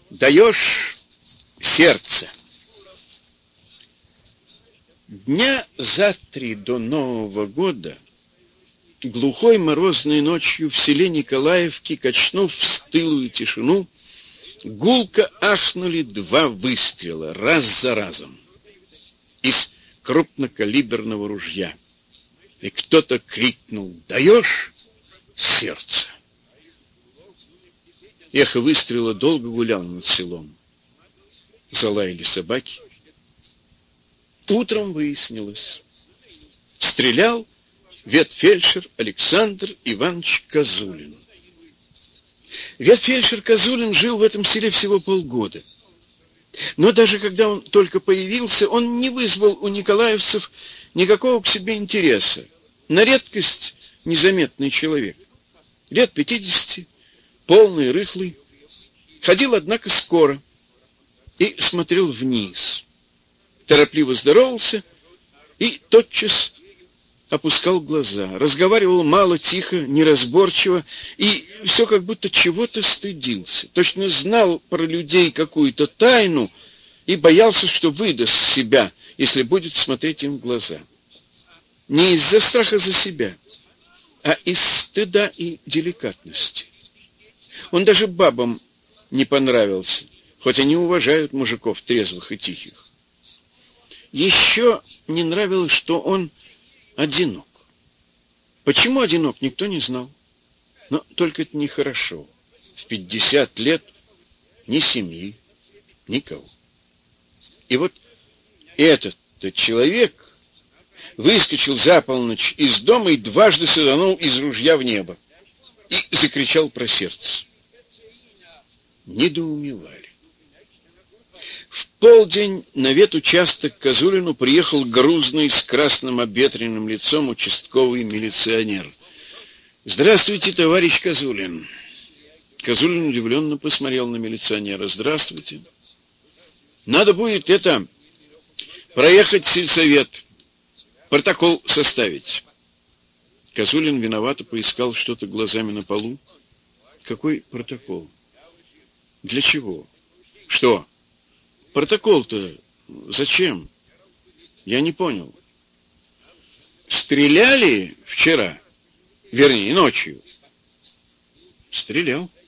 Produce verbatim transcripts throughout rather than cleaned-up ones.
Даешь сердце. Дня за три до Нового года, глухой морозной ночью в селе Николаевки, качнув в стылую тишину, гулко ахнули два выстрела раз за разом из крупнокалиберного ружья. И кто-то крикнул: «Даешь сердце!» Эхо выстрела долго гуляло над селом. Залаяли собаки. Утром выяснилось, стрелял ветфельдшер Александр Иванович Козулин. Ветфельдшер Козулин жил в этом селе всего полгода. Но даже когда он только появился, он не вызвал у николаевцев никакого к себе интереса. На редкость незаметный человек. Лет пятидесяти, полный, рыхлый. Ходил, однако, скоро и смотрел вниз. Торопливо здоровался и тотчас опускал глаза. Разговаривал мало, тихо, неразборчиво, и все как будто чего-то стыдился. Точно знал про людей какую-то тайну и боялся, что выдаст себя, если будет смотреть им в глаза. Не из-за страха за себя, а из стыда и деликатности. Он даже бабам не понравился, хоть они уважают мужиков трезвых и тихих. Еще не нравилось, что он одинок. Почему одинок, никто не знал. Но только это нехорошо. В пятьдесят лет ни семьи, никого. И вот этот-то человек выскочил за полночь из дома и дважды саданул из ружья в небо. И закричал про сердце. Недоумевали. В полдень на ветучасток к Козулину приехал грузный с красным обветренным лицом участковый милиционер. «Здравствуйте, товарищ Козулин». Козулин удивленно посмотрел на милиционера. «Здравствуйте. Надо будет это проехать в сельсовет, протокол составить». Козулин виновато поискал что-то глазами на полу. «Какой протокол? Для чего? Что? Протокол-то зачем? Я не понял. Стреляли вчера? Вернее, ночью. Стрелял.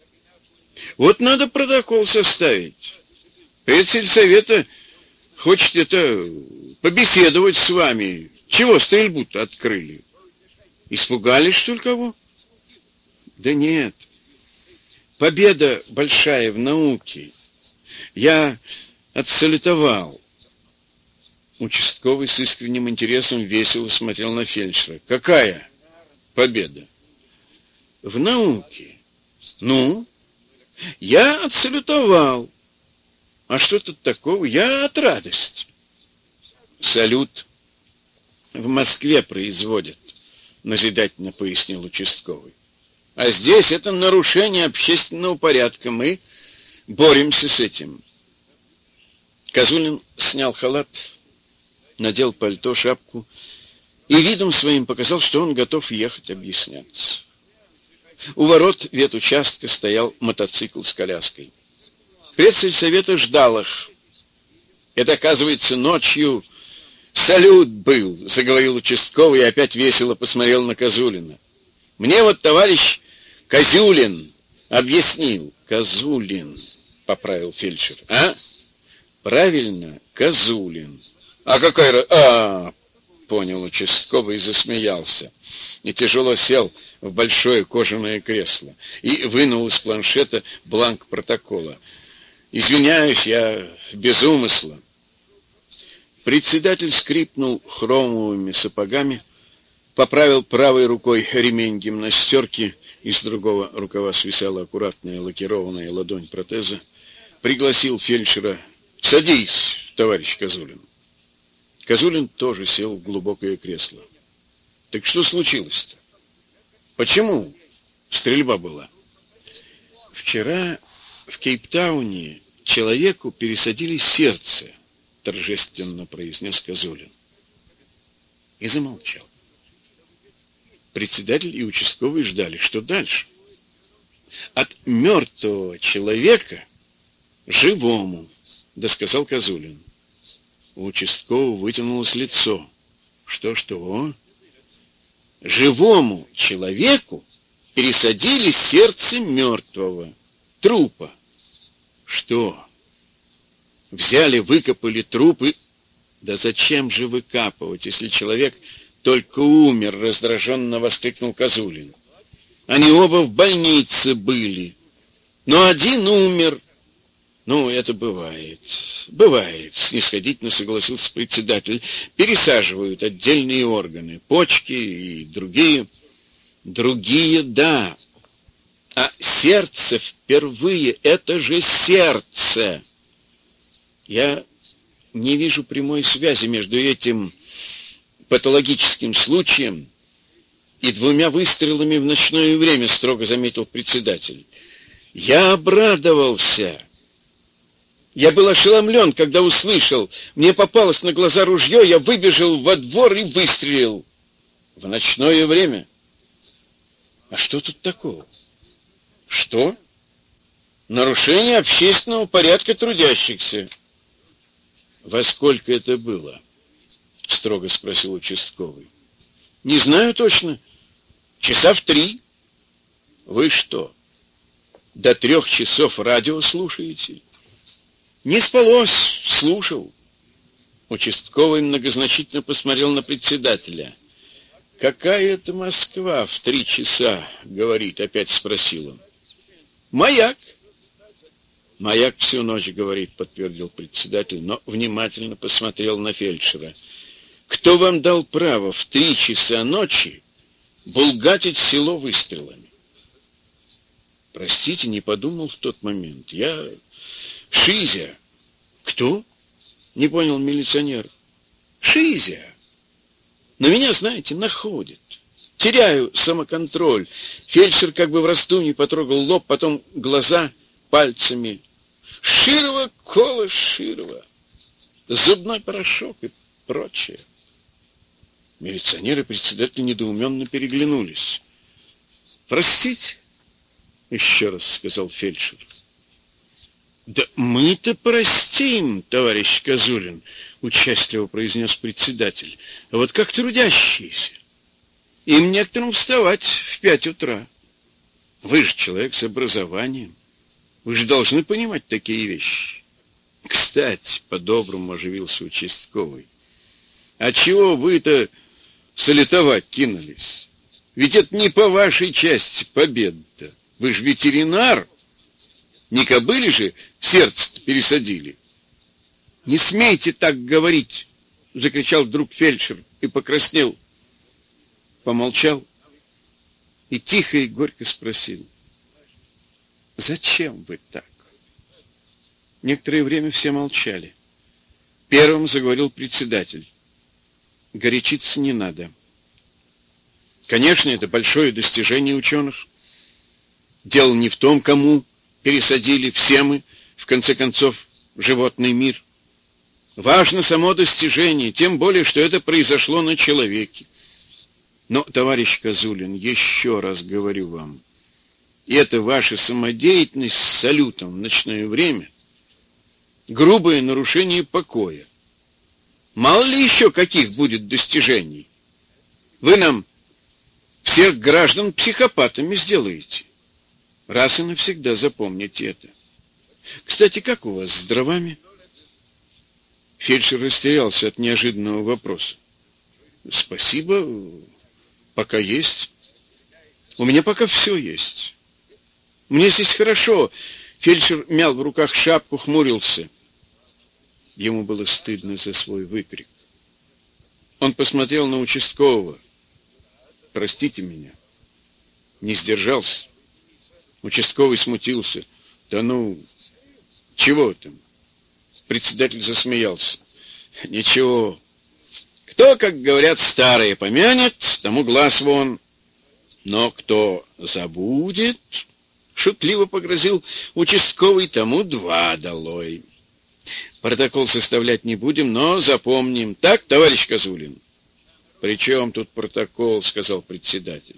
Вот надо протокол составить. Предсельсовета хочет это побеседовать с вами. Чего стрельбу-то открыли? Испугались, что ли, кого? Да нет. Победа большая в науке. Я отсалютовал. Участковый с искренним интересом весело смотрел на фельдшера. Какая победа? В науке. Ну, я отсалютовал. А что тут такого? Я от радости. Салют в Москве производят, назидательно пояснил участковый. А здесь это нарушение общественного порядка. Мы боремся с этим. Козулин снял халат, надел пальто, шапку и видом своим показал, что он готов ехать объясняться. У ворот ветучастка стоял мотоцикл с коляской. Предсельсовета ждал их. Это, оказывается, ночью салют был, заговорил участковый и опять весело посмотрел на Козулина. Мне вот товарищ Козюлин объяснил. Козулин, поправил фельдшер. А? Правильно, Козулин. А какая... А, понял участковый и засмеялся. И тяжело сел в большое кожаное кресло. И вынул из планшета бланк протокола. Извиняюсь, я без умысла. Председатель скрипнул хромовыми сапогами, поправил правой рукой ремень гимнастерки, из другого рукава свисала аккуратная лакированная ладонь протеза, пригласил фельдшера. «Садись, товарищ Козулин». Козулин тоже сел в глубокое кресло. «Так что случилось-то? Почему стрельба была?» «Вчера в Кейптауне человеку пересадили сердце», торжественно произнес Козулин. И замолчал. Председатель и участковый ждали, что дальше. От мертвого человека живому, досказал Козулин. У участкового вытянулось лицо. Что-что? Живому человеку пересадили сердце мертвого, трупа. Что? Взяли, выкопали трупы? Да зачем же выкапывать, если человек только умер, раздраженно воскликнул Козулин. Они оба в больнице были, но один умер. Ну, это бывает. Бывает, снисходительно согласился председатель. Пересаживают отдельные органы, почки и другие. Другие, да. А сердце впервые, это же сердце. Я не вижу прямой связи между этим патологическим случаем и двумя выстрелами в ночное время, строго заметил председатель. Я обрадовался. Я был ошеломлен, когда услышал. Мне попалось на глаза ружье, я выбежал во двор и выстрелил. В ночное время. А что тут такого? Что? Нарушение общественного порядка трудящихся. Во сколько это было? Строго спросил участковый. Не знаю точно. Часа в три. Вы что, до трех часов радио слушаете? Не спалось, слушал. Участковый многозначительно посмотрел на председателя. Какая это Москва в три часа, говорит, опять спросил он. Маяк. Маяк всю ночь говорит, подтвердил председатель, но внимательно посмотрел на фельдшера. Кто вам дал право в три часа ночи булгатить село выстрелами? Простите, не подумал в тот момент. Я... Шизя. Кто? Не понял милиционер. Шизя. Но меня, знаете, находит. Теряю самоконтроль. Фельдшер как бы в раздумье потрогал лоб, потом глаза пальцами. Широва, кола Широва. Зубной порошок и прочее. Милиционеры и председатель недоуменно переглянулись. Простите, еще раз сказал фельдшер. Да мы-то простим, товарищ Козулин, участливо произнес председатель. А вот как трудящиеся? Им некоторым вставать в пять утра. Вы же человек с образованием. Вы же должны понимать такие вещи. Кстати, по-доброму оживился участковый. А чего вы-то салютовать кинулись? Ведь это не по вашей части победа. Вы же ветеринар. Не кобыли же сердце пересадили. Не смейте так говорить, закричал вдруг фельдшер и покраснел. Помолчал и тихо и горько спросил. Зачем вы так? Некоторое время все молчали. Первым заговорил председатель. Горячиться не надо. Конечно, это большое достижение ученых. Дело не в том, кому пересадили, все мы, в конце концов, животный мир. Важно само достижение, тем более, что это произошло на человеке. Но, товарищ Козулин, еще раз говорю вам, это ваша самодеятельность с салютом в ночное время, грубое нарушение покоя. Мало ли еще каких будет достижений. Вы нам всех граждан психопатами сделаете. Раз и навсегда запомните это. Кстати, как у вас с дровами? Фельдшер растерялся от неожиданного вопроса. Спасибо, пока есть. У меня пока все есть. Мне здесь хорошо. Фельдшер мял в руках шапку, хмурился. Ему было стыдно за свой выкрик. Он посмотрел на участкового. Простите меня. Не сдержался. Участковый смутился. Да ну, чего там? Председатель засмеялся. Ничего. Кто, как говорят старые, помянет, тому глаз вон. Но кто забудет, шутливо погрозил участковый, тому два долой. Протокол составлять не будем, но запомним. Так, товарищ Козулин? При чем тут протокол, сказал председатель.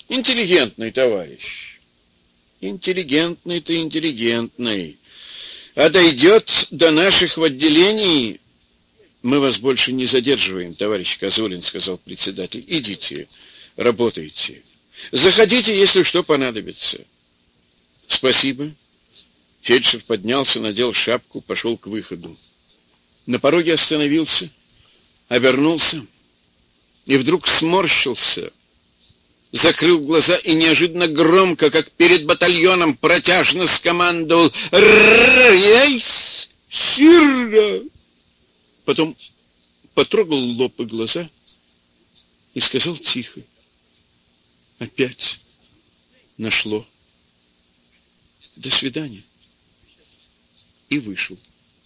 Интеллигентный товарищ. Интеллигентный ты интеллигентный. А дойдет до наших в отделении... Мы вас больше не задерживаем, товарищ Козулин, сказал председатель. Идите, работайте. Заходите, если что понадобится. Спасибо. Фельдшер поднялся, надел шапку, пошел к выходу. На пороге остановился, обернулся и вдруг сморщился, закрыл глаза и неожиданно громко, как перед батальоном, протяжно скомандовал «Рейс! Сирра!» Потом потрогал лоб и глаза и сказал тихо: «Опять нашло. До свидания». И вышел.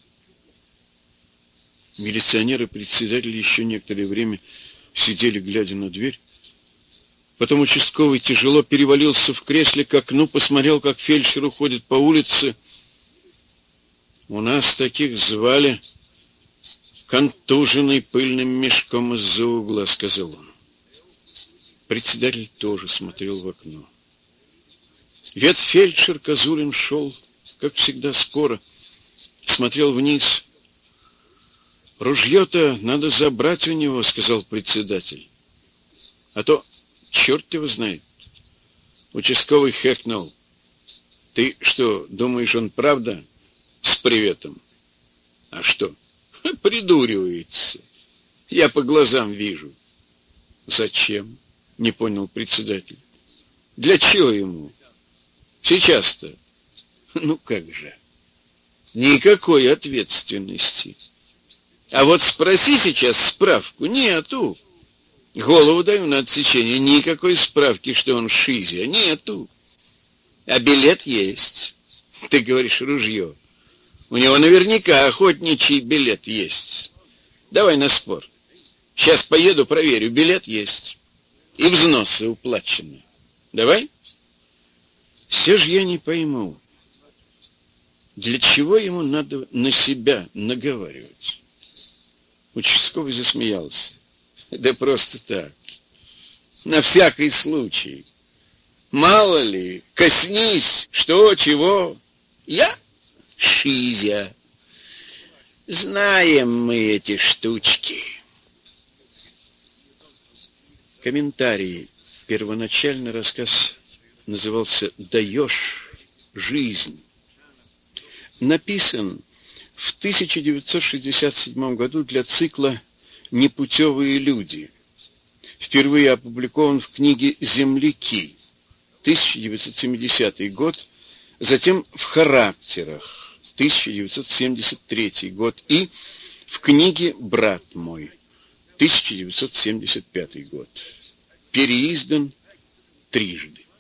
Милиционеры и председатель еще некоторое время сидели, глядя на дверь. Потом участковый тяжело перевалился в кресле к окну, посмотрел, как фельдшер уходит по улице. «У нас таких звали контуженный пыльным мешком из-за угла», — сказал он. Председатель тоже смотрел в окно. Ветфельдшер Козулин шел, как всегда, скоро, смотрел вниз. «Ружье-то надо забрать у него», — сказал председатель. «А то черт его знает». Участковый хэкнул. «Ты что, думаешь, он правда с приветом?» «А что?» «Придуривается. Я по глазам вижу». «Зачем?» — не понял председатель. «Для чего ему? Сейчас-то». «Ну как же? Никакой ответственности. А вот спроси сейчас справку. Нету. Голову даю на отсечение. Никакой справки, что он шизя. Нету. А билет есть. Ты говоришь, ружье. У него наверняка охотничий билет есть. Давай на спор. Сейчас поеду, проверю. Билет есть. И взносы уплачены. Давай? Все же я не пойму, для чего ему надо на себя наговаривать. Участковый засмеялся. Да просто так. На всякий случай. Мало ли, коснись, что, чего. Я шизя. Знаем мы эти штучки. Комментарий. Первоначальный рассказ назывался «Даешь жизнь». Написан в тысяча девятьсот шестьдесят седьмом году для цикла «Непутевые люди». Впервые опубликован в книге «Земляки», тысяча девятьсот семидесятый год, затем в «Характерах», тысяча девятьсот семьдесят третий год, и в книге «Брат мой», тысяча девятьсот семьдесят пятый год. Переиздан трижды.